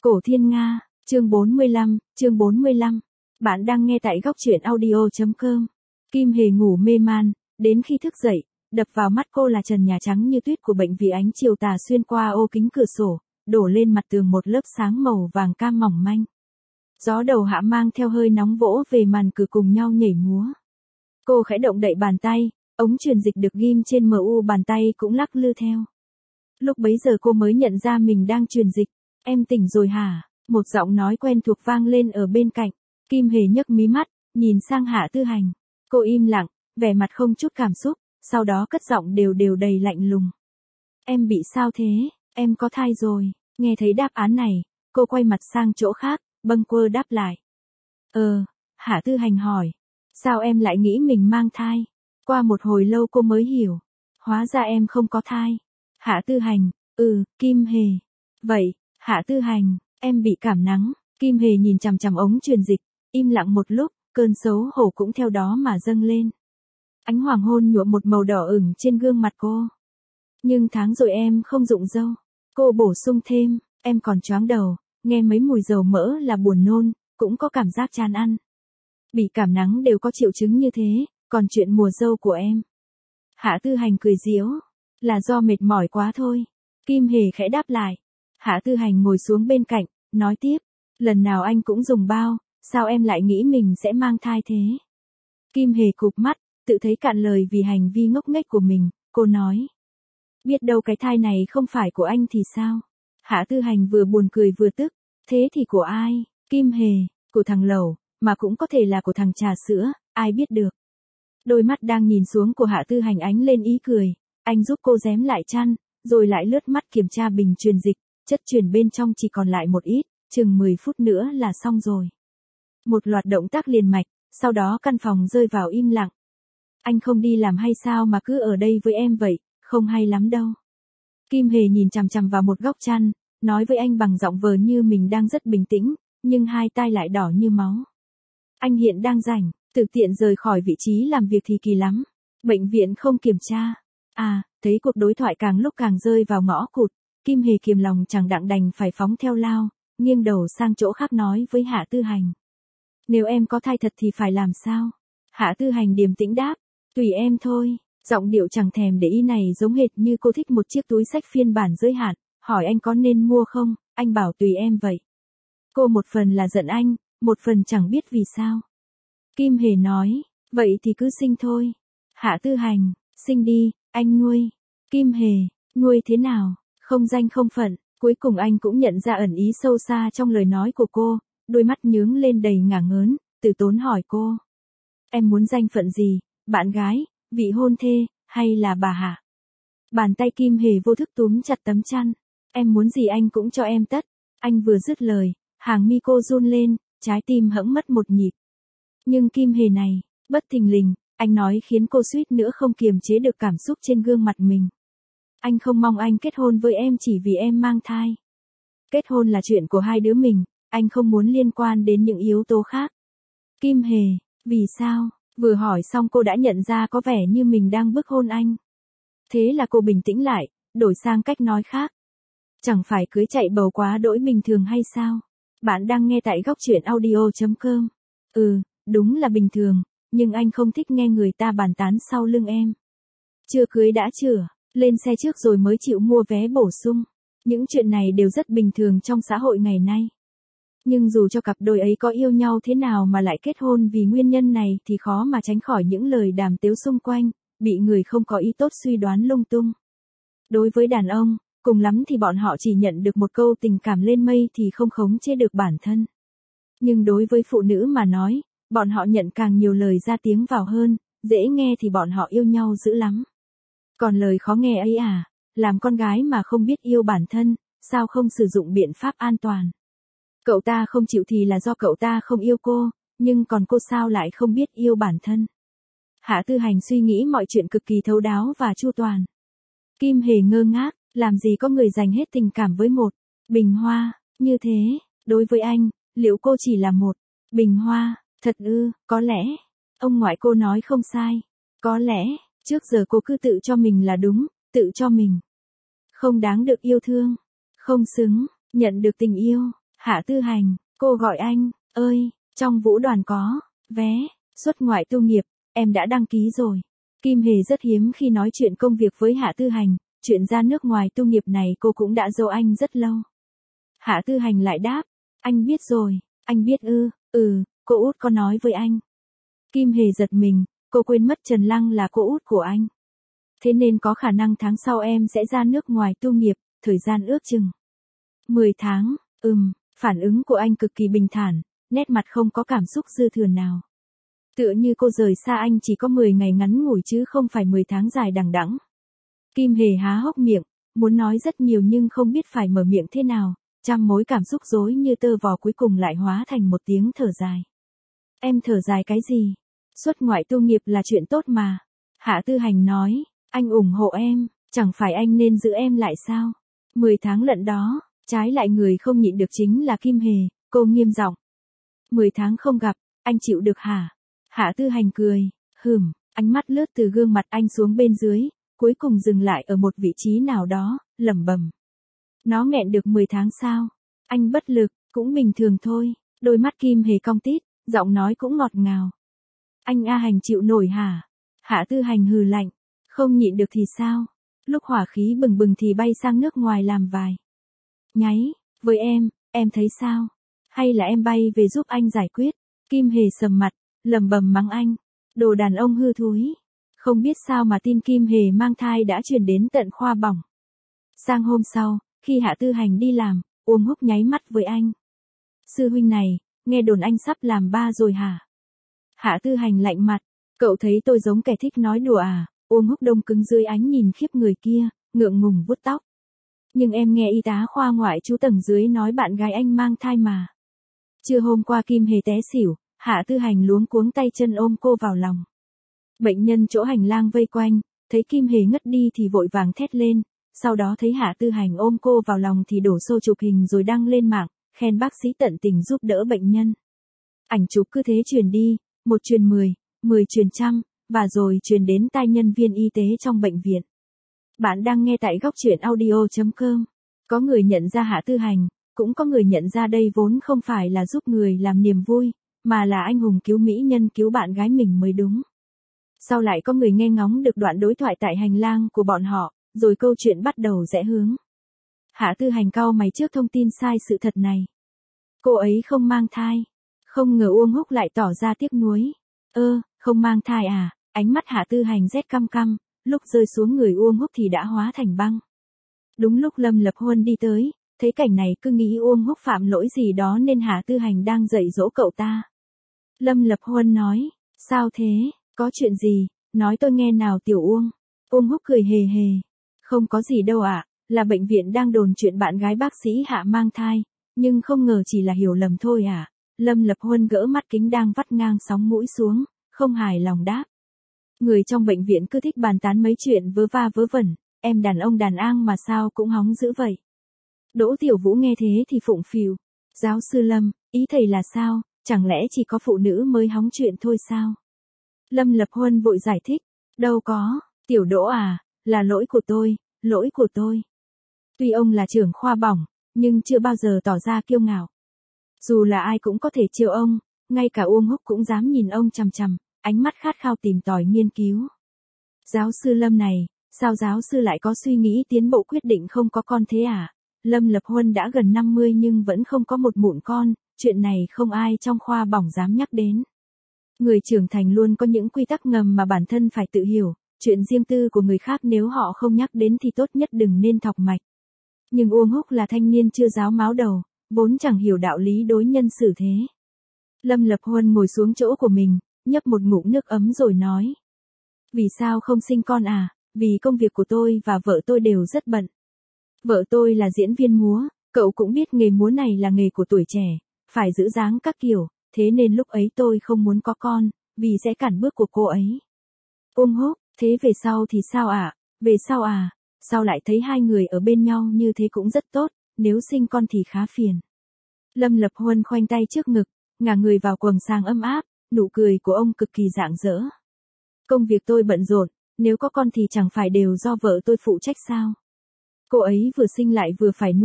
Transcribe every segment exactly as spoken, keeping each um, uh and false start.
Cổ Thiên Nga, chương bốn mươi lăm, chương bốn mươi lăm. Bạn đang nghe tại góc truyện audio chấm com. Kim Hề ngủ mê man, đến khi thức dậy, đập vào mắt cô là trần nhà trắng như tuyết của bệnh vì ánh chiều tà xuyên qua ô kính cửa sổ, đổ lên mặt tường một lớp sáng màu vàng cam mỏng manh. Gió đầu hạ mang theo hơi nóng vỗ về màn cửa cùng nhau nhảy múa. Cô khẽ động đậy bàn tay, ống truyền dịch được ghim trên em u bàn tay cũng lắc lư theo. Lúc bấy giờ cô mới nhận ra mình đang truyền dịch. Em tỉnh rồi hả? Một giọng nói quen thuộc vang lên ở bên cạnh. Kim Hề nhấc mí mắt, nhìn sang Hạ Tư Hành. Cô im lặng, vẻ mặt không chút cảm xúc, sau đó cất giọng đều đều đầy lạnh lùng. Em bị sao thế? Em có thai rồi. Nghe thấy đáp án này, cô quay mặt sang chỗ khác, bâng quơ đáp lại. Ờ, Hạ Tư Hành hỏi. Sao em lại nghĩ mình mang thai? Qua một hồi lâu cô mới hiểu. Hóa ra em không có thai. Hạ Tư Hành, ừ, Kim Hề. Vậy, Hạ Tư Hành, em bị cảm nắng. Kim Hề nhìn chằm chằm ống truyền dịch, im lặng một lúc, cơn xấu hổ cũng theo đó mà dâng lên. Ánh hoàng hôn nhuộm một màu đỏ ửng trên gương mặt cô. Nhưng tháng rồi em không rụng râu. Cô bổ sung thêm, em còn choáng đầu, nghe mấy mùi dầu mỡ là buồn nôn, cũng có cảm giác chán ăn. Bị cảm nắng đều có triệu chứng như thế, còn chuyện mùa dâu của em. Hạ Tư Hành cười giễu, là do mệt mỏi quá thôi. Kim Hề khẽ đáp lại. Hạ Tư Hành ngồi xuống bên cạnh, nói tiếp, lần nào anh cũng dùng bao, sao em lại nghĩ mình sẽ mang thai thế? Kim Hề cụp mắt, tự thấy cạn lời vì hành vi ngốc nghếch của mình, cô nói. Biết đâu cái thai này không phải của anh thì sao? Hạ Tư Hành vừa buồn cười vừa tức, thế thì của ai? Kim Hề, của thằng Lẩu, mà cũng có thể là của thằng trà sữa, ai biết được. Đôi mắt đang nhìn xuống của Hạ Tư Hành ánh lên ý cười, anh giúp cô rém lại chăn, rồi lại lướt mắt kiểm tra bình truyền dịch. Chất truyền bên trong chỉ còn lại một ít, chừng mười phút nữa là xong rồi. Một loạt động tác liền mạch, sau đó căn phòng rơi vào im lặng. Anh không đi làm hay sao mà cứ ở đây với em vậy, không hay lắm đâu. Kim Hề nhìn chằm chằm vào một góc chăn, nói với anh bằng giọng vờ như mình đang rất bình tĩnh, nhưng hai tai lại đỏ như máu. Anh hiện đang rảnh, tự tiện rời khỏi vị trí làm việc thì kỳ lắm. Bệnh viện không kiểm tra. À, thấy cuộc đối thoại càng lúc càng rơi vào ngõ cụt. Kim Hề kiềm lòng chẳng đặng đành phải phóng theo lao, nghiêng đầu sang chỗ khác nói với Hạ Tư Hành. Nếu em có thai thật thì phải làm sao? Hạ Tư Hành điềm tĩnh đáp, tùy em thôi. Giọng điệu chẳng thèm để ý này giống hệt như cô thích một chiếc túi xách phiên bản giới hạn, hỏi anh có nên mua không, anh bảo tùy em vậy. Cô một phần là giận anh, một phần chẳng biết vì sao. Kim Hề nói, vậy thì cứ sinh thôi. Hạ Tư Hành, sinh đi, anh nuôi. Kim Hề, nuôi thế nào? Không danh không phận, cuối cùng anh cũng nhận ra ẩn ý sâu xa trong lời nói của cô, đôi mắt nhướng lên đầy ngả ngớn, từ tốn hỏi cô. Em muốn danh phận gì, bạn gái, vị hôn thê, hay là bà Hạ? Bàn tay Kim Hề vô thức túm chặt tấm chăn, em muốn gì anh cũng cho em tất. Anh vừa dứt lời, hàng mi cô run lên, trái tim hẫng mất một nhịp. Nhưng Kim Hề này, bất thình lình, anh nói khiến cô suýt nữa không kiềm chế được cảm xúc trên gương mặt mình. Anh không mong anh kết hôn với em chỉ vì em mang thai. Kết hôn là chuyện của hai đứa mình, anh không muốn liên quan đến những yếu tố khác. Kim Hề, vì sao? Vừa hỏi xong cô đã nhận ra có vẻ như mình đang bức hôn anh. Thế là cô bình tĩnh lại, đổi sang cách nói khác. Chẳng phải cưới chạy bầu quá đỗi bình thường hay sao? Bạn đang nghe tại góc truyện audio chấm com. Ừ, đúng là bình thường, nhưng anh không thích nghe người ta bàn tán sau lưng em. Chưa cưới đã chửa. Lên xe trước rồi mới chịu mua vé bổ sung. Những chuyện này đều rất bình thường trong xã hội ngày nay. Nhưng dù cho cặp đôi ấy có yêu nhau thế nào mà lại kết hôn vì nguyên nhân này thì khó mà tránh khỏi những lời đàm tiếu xung quanh, bị người không có ý tốt suy đoán lung tung. Đối với đàn ông, cùng lắm thì bọn họ chỉ nhận được một câu tình cảm lên mây thì không khống chế được bản thân. Nhưng đối với phụ nữ mà nói, bọn họ nhận càng nhiều lời ra tiếng vào hơn, dễ nghe thì bọn họ yêu nhau dữ lắm. Còn lời khó nghe ấy à, làm con gái mà không biết yêu bản thân, sao không sử dụng biện pháp an toàn? Cậu ta không chịu thì là do cậu ta không yêu cô, nhưng còn cô sao lại không biết yêu bản thân? Hạ Tư Hành suy nghĩ mọi chuyện cực kỳ thấu đáo và chu toàn. Kim Hề ngơ ngác, làm gì có người dành hết tình cảm với một bình hoa, như thế, đối với anh, liệu cô chỉ là một bình hoa, thật ư, có lẽ, ông ngoại cô nói không sai, có lẽ. Trước giờ cô cứ tự cho mình là đúng, tự cho mình không đáng được yêu thương, không xứng, nhận được tình yêu. Hạ Tư Hành, cô gọi anh, ơi, trong vũ đoàn có, vé, xuất ngoại tu nghiệp, em đã đăng ký rồi. Kim Hề rất hiếm khi nói chuyện công việc với Hạ Tư Hành, chuyện ra nước ngoài tu nghiệp này cô cũng đã giấu anh rất lâu. Hạ Tư Hành lại đáp, anh biết rồi, anh biết ư, ừ, cô út có nói với anh. Kim Hề giật mình, cô quên mất Trần Lăng là cô út của anh. Thế nên có khả năng tháng sau em sẽ ra nước ngoài tu nghiệp, thời gian ước chừng mười tháng, ừm, phản ứng của anh cực kỳ bình thản, nét mặt không có cảm xúc dư thừa nào. Tựa như cô rời xa anh chỉ có mười ngày ngắn ngủi chứ không phải mười tháng dài đằng đẵng. Kim Hề há hốc miệng, muốn nói rất nhiều nhưng không biết phải mở miệng thế nào, trăm mối cảm xúc rối như tơ vò cuối cùng lại hóa thành một tiếng thở dài. Em thở dài cái gì? Xuất ngoại tu nghiệp là chuyện tốt mà. Hạ Tư Hành nói, anh ủng hộ em, chẳng phải anh nên giữ em lại sao? Mười tháng lận đó, trái lại người không nhịn được chính là Kim Hề, cô nghiêm giọng. Mười tháng không gặp, anh chịu được hả? Hạ Tư Hành cười, hừm, ánh mắt lướt từ gương mặt anh xuống bên dưới, cuối cùng dừng lại ở một vị trí nào đó, lẩm bẩm. Nó nghẹn được mười tháng sao? Anh bất lực, cũng bình thường thôi. Đôi mắt Kim Hề cong tít, giọng nói cũng ngọt ngào. Anh A Hành chịu nổi hả? Hạ Tư Hành hừ lạnh, không nhịn được thì sao? Lúc hỏa khí bừng bừng thì bay sang nước ngoài làm vài nháy, với em, em thấy sao? Hay là em bay về giúp anh giải quyết? Kim Hề sầm mặt, lầm bầm mắng anh, đồ đàn ông hư thúi. Không biết sao mà tin Kim Hề mang thai đã truyền đến tận khoa bỏng. Sang hôm sau, khi Hạ Tư Hành đi làm, Uông Húc nháy mắt với anh. Sư huynh này, nghe đồn anh sắp làm ba rồi hả? Hạ Tư Hành lạnh mặt, cậu thấy tôi giống kẻ thích nói đùa à? Uông Húc đông cứng dưới ánh nhìn khiếp người kia, ngượng ngùng vuốt tóc. Nhưng em nghe y tá khoa ngoại trú tầng dưới nói bạn gái anh mang thai mà. Trưa hôm qua Kim Hề té xỉu, Hạ Tư Hành luống cuống tay chân ôm cô vào lòng. Bệnh nhân chỗ hành lang vây quanh, thấy Kim Hề ngất đi thì vội vàng thét lên, sau đó thấy Hạ Tư Hành ôm cô vào lòng thì đổ xô chụp hình rồi đăng lên mạng, khen bác sĩ tận tình giúp đỡ bệnh nhân. Ảnh chụp cứ thế truyền đi, một truyền mười, mười truyền trăm, và rồi truyền đến tai nhân viên y tế trong bệnh viện. Bạn đang nghe tại góc truyện audio chấm com. Có người nhận ra Hạ Tư Hành, cũng có người nhận ra đây vốn không phải là giúp người làm niềm vui, mà là anh hùng cứu mỹ nhân cứu bạn gái mình mới đúng. Sau lại có người nghe ngóng được đoạn đối thoại tại hành lang của bọn họ, rồi câu chuyện bắt đầu rẽ hướng. Hạ Tư Hành cau mày trước thông tin sai sự thật này. Cô ấy không mang thai. Không ngờ Uông Húc lại tỏ ra tiếc nuối. Ơ, không mang thai à? Ánh mắt Hạ Tư Hành rét căm căm, lúc rơi xuống người Uông Húc thì đã hóa thành băng. Đúng lúc Lâm Lập Huân đi tới, thấy cảnh này cứ nghĩ Uông Húc phạm lỗi gì đó nên Hạ Tư Hành đang dạy dỗ cậu ta. Lâm Lập Huân nói, sao thế, có chuyện gì, nói tôi nghe nào Tiểu Uông. Uông Húc cười hề hề, không có gì đâu ạ, à, là bệnh viện đang đồn chuyện bạn gái bác sĩ Hạ mang thai, nhưng không ngờ chỉ là hiểu lầm thôi à. Lâm Lập Huân gỡ mắt kính đang vắt ngang sóng mũi xuống, không hài lòng đáp. Người trong bệnh viện cứ thích bàn tán mấy chuyện vớ va vớ vẩn, em đàn ông đàn ang mà sao cũng hóng dữ vậy. Đỗ Tiểu Vũ nghe thế thì phụng phìu. Giáo sư Lâm, ý thầy là sao, chẳng lẽ chỉ có phụ nữ mới hóng chuyện thôi sao? Lâm Lập Huân vội giải thích, đâu có, Tiểu Đỗ à, là lỗi của tôi, lỗi của tôi. Tuy ông là trưởng khoa bỏng, nhưng chưa bao giờ tỏ ra kiêu ngạo. Dù là ai cũng có thể trêu ông, ngay cả Uông Húc cũng dám nhìn ông chằm chằm, ánh mắt khát khao tìm tòi nghiên cứu. Giáo sư Lâm này, sao giáo sư lại có suy nghĩ tiến bộ quyết định không có con thế à? Lâm Lập Huân đã gần năm mươi nhưng vẫn không có một mụn con, chuyện này không ai trong khoa bỏng dám nhắc đến. Người trưởng thành luôn có những quy tắc ngầm mà bản thân phải tự hiểu, chuyện riêng tư của người khác nếu họ không nhắc đến thì tốt nhất đừng nên thọc mạch. Nhưng Uông Húc là thanh niên chưa ráo máu đầu, vốn chẳng hiểu đạo lý đối nhân xử thế. Lâm Lập Huân ngồi xuống chỗ của mình, nhấp một ngụm nước ấm rồi nói. Vì sao không sinh con à? Vì công việc của tôi và vợ tôi đều rất bận. Vợ tôi là diễn viên múa, cậu cũng biết nghề múa này là nghề của tuổi trẻ, phải giữ dáng các kiểu, thế nên lúc ấy tôi không muốn có con, vì sẽ cản bước của cô ấy. Uông Húc, thế về sau thì sao ạ? À? Về sau à? Sau lại thấy hai người ở bên nhau như thế cũng rất tốt, nếu sinh con thì khá phiền. Lâm Lập Huân khoanh tay trước ngực, ngả người vào quầng sang ấm áp, nụ cười của ông cực kỳ rạng rỡ. Công việc tôi bận rộn, nếu có con thì chẳng phải đều do vợ tôi phụ trách sao? Cô ấy vừa sinh lại vừa phải nuôi,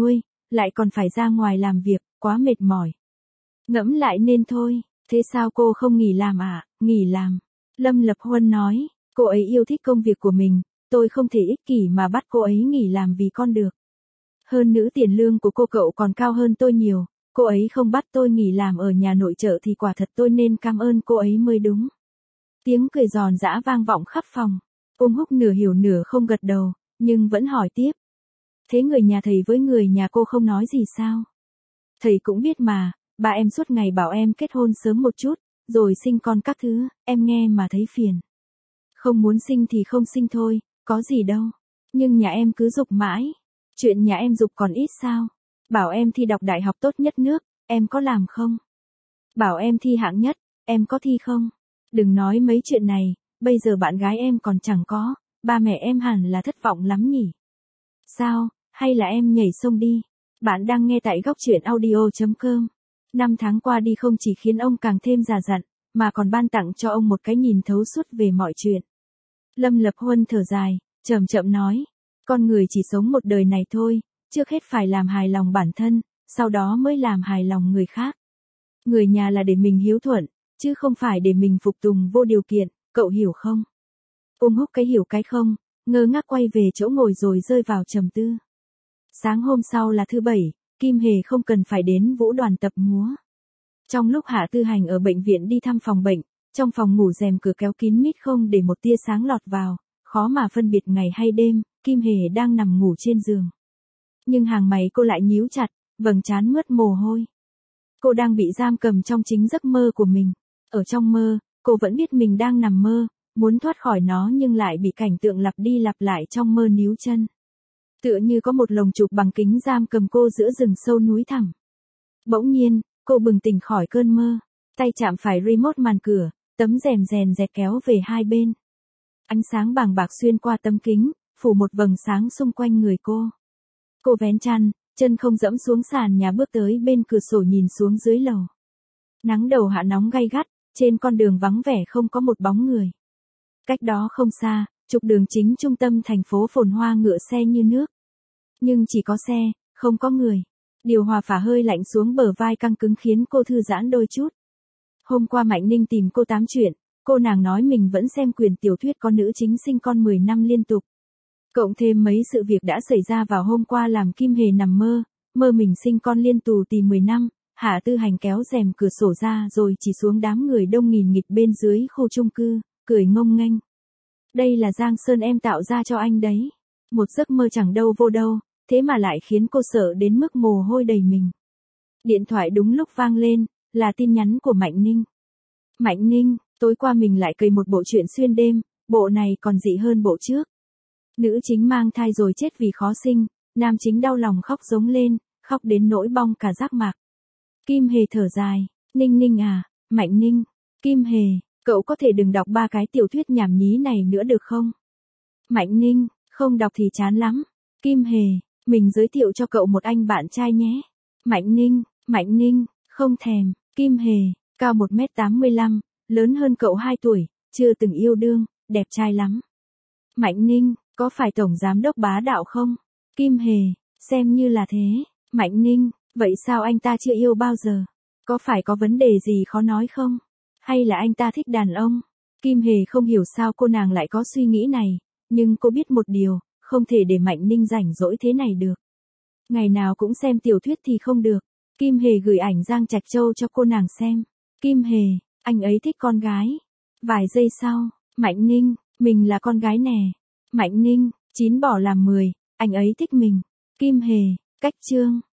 lại còn phải ra ngoài làm việc, quá mệt mỏi. Ngẫm lại nên thôi, thế sao cô không nghỉ làm à, nghỉ làm. Lâm Lập Huân nói, cô ấy yêu thích công việc của mình, tôi không thể ích kỷ mà bắt cô ấy nghỉ làm vì con được. Hơn nữa tiền lương của cô cậu còn cao hơn tôi nhiều, cô ấy không bắt tôi nghỉ làm ở nhà nội trợ thì quả thật tôi nên cảm ơn cô ấy mới đúng. Tiếng cười giòn giã vang vọng khắp phòng. Ung Húc nửa hiểu nửa không gật đầu, nhưng vẫn hỏi tiếp. Thế người nhà thầy với người nhà cô không nói gì sao? Thầy cũng biết mà, ba em suốt ngày bảo em kết hôn sớm một chút, rồi sinh con các thứ, em nghe mà thấy phiền. Không muốn sinh thì không sinh thôi, có gì đâu. Nhưng nhà em cứ giục mãi. Chuyện nhà em giục còn ít sao? Bảo em thi đọc đại học tốt nhất nước, em có làm không? Bảo em thi hạng nhất, em có thi không? Đừng nói mấy chuyện này, bây giờ bạn gái em còn chẳng có, ba mẹ em hẳn là thất vọng lắm nhỉ? Sao, hay là em nhảy sông đi? Bạn đang nghe tại góc truyện audio.com. Năm tháng qua đi không chỉ khiến ông càng thêm già dặn, mà còn ban tặng cho ông một cái nhìn thấu suốt về mọi chuyện. Lâm Lập Huân thở dài, chậm chậm nói, con người chỉ sống một đời này thôi, trước hết phải làm hài lòng bản thân, sau đó mới làm hài lòng người khác. Người nhà là để mình hiếu thuận, chứ không phải để mình phục tùng vô điều kiện, cậu hiểu không? Ung Húc cái hiểu cái không, ngơ ngác quay về chỗ ngồi rồi rơi vào trầm tư. Sáng hôm sau là thứ bảy, Kim Hề không cần phải đến vũ đoàn tập múa. Trong lúc Hạ Tư Hành ở bệnh viện đi thăm phòng bệnh, trong phòng ngủ rèm cửa kéo kín mít không để một tia sáng lọt vào, khó mà phân biệt ngày hay đêm, Kim Hề đang nằm ngủ trên giường. Nhưng hàng mày cô lại nhíu chặt, vầng trán mướt mồ hôi. Cô đang bị giam cầm trong chính giấc mơ của mình. Ở trong mơ, cô vẫn biết mình đang nằm mơ, muốn thoát khỏi nó nhưng lại bị cảnh tượng lặp đi lặp lại trong mơ níu chân. Tựa như có một lồng chụp bằng kính giam cầm cô giữa rừng sâu núi thẳm. Bỗng nhiên, cô bừng tỉnh khỏi cơn mơ, tay chạm phải remote màn cửa, tấm rèm rèn rẹt kéo về hai bên. Ánh sáng bàng bạc xuyên qua tấm kính, phủ một vầng sáng xung quanh người cô. Cô vén chăn, chân không dẫm xuống sàn nhà bước tới bên cửa sổ nhìn xuống dưới lầu. Nắng đầu hạ nóng gay gắt, trên con đường vắng vẻ không có một bóng người. Cách đó không xa, trục đường chính trung tâm thành phố phồn hoa ngựa xe như nước. Nhưng chỉ có xe, không có người. Điều hòa phả hơi lạnh xuống bờ vai căng cứng khiến cô thư giãn đôi chút. Hôm qua Mạnh Ninh tìm cô tám chuyện, cô nàng nói mình vẫn xem quyền tiểu thuyết có nữ chính sinh con mười năm liên tục. Cộng thêm mấy sự việc đã xảy ra vào hôm qua làm Kim Hề nằm mơ, mơ mình sinh con liên tù tì mười năm, Hạ Tư Hành kéo rèm cửa sổ ra rồi chỉ xuống đám người đông nghìn nghịt bên dưới khu chung cư, cười ngông nghênh. Đây là Giang Sơn em tạo ra cho anh đấy. Một giấc mơ chẳng đâu vô đâu, thế mà lại khiến cô sợ đến mức mồ hôi đầy mình. Điện thoại đúng lúc vang lên, là tin nhắn của Mạnh Ninh. Mạnh Ninh, tối qua mình lại cày một bộ truyện xuyên đêm, bộ này còn dị hơn bộ trước. Nữ chính mang thai rồi chết vì khó sinh, nam chính đau lòng khóc giống lên, khóc đến nỗi bong cả giác mạc. Kim Hề thở dài, Ninh Ninh à, Mạnh Ninh, Kim Hề, cậu có thể đừng đọc ba cái tiểu thuyết nhảm nhí này nữa được không? Mạnh Ninh, không đọc thì chán lắm. Kim Hề, mình giới thiệu cho cậu một anh bạn trai nhé. Mạnh Ninh, Mạnh Ninh, không thèm. Kim Hề, cao một mét tám mươi lăm, lớn hơn cậu hai tuổi, chưa từng yêu đương, đẹp trai lắm. Mạnh Ninh, có phải tổng giám đốc bá đạo không? Kim Hề, xem như là thế. Mạnh Ninh, vậy sao anh ta chưa yêu bao giờ? Có phải có vấn đề gì khó nói không? Hay là anh ta thích đàn ông? Kim Hề không hiểu sao cô nàng lại có suy nghĩ này, nhưng cô biết một điều, không thể để Mạnh Ninh rảnh rỗi thế này được. Ngày nào cũng xem tiểu thuyết thì không được. Kim Hề gửi ảnh Giang Trạch Châu cho cô nàng xem. Kim Hề, anh ấy thích con gái. Vài giây sau, Mạnh Ninh, mình là con gái nè. Mạnh Ninh, chín bỏ làm mười, anh ấy thích mình. Kim Hề, cách chương.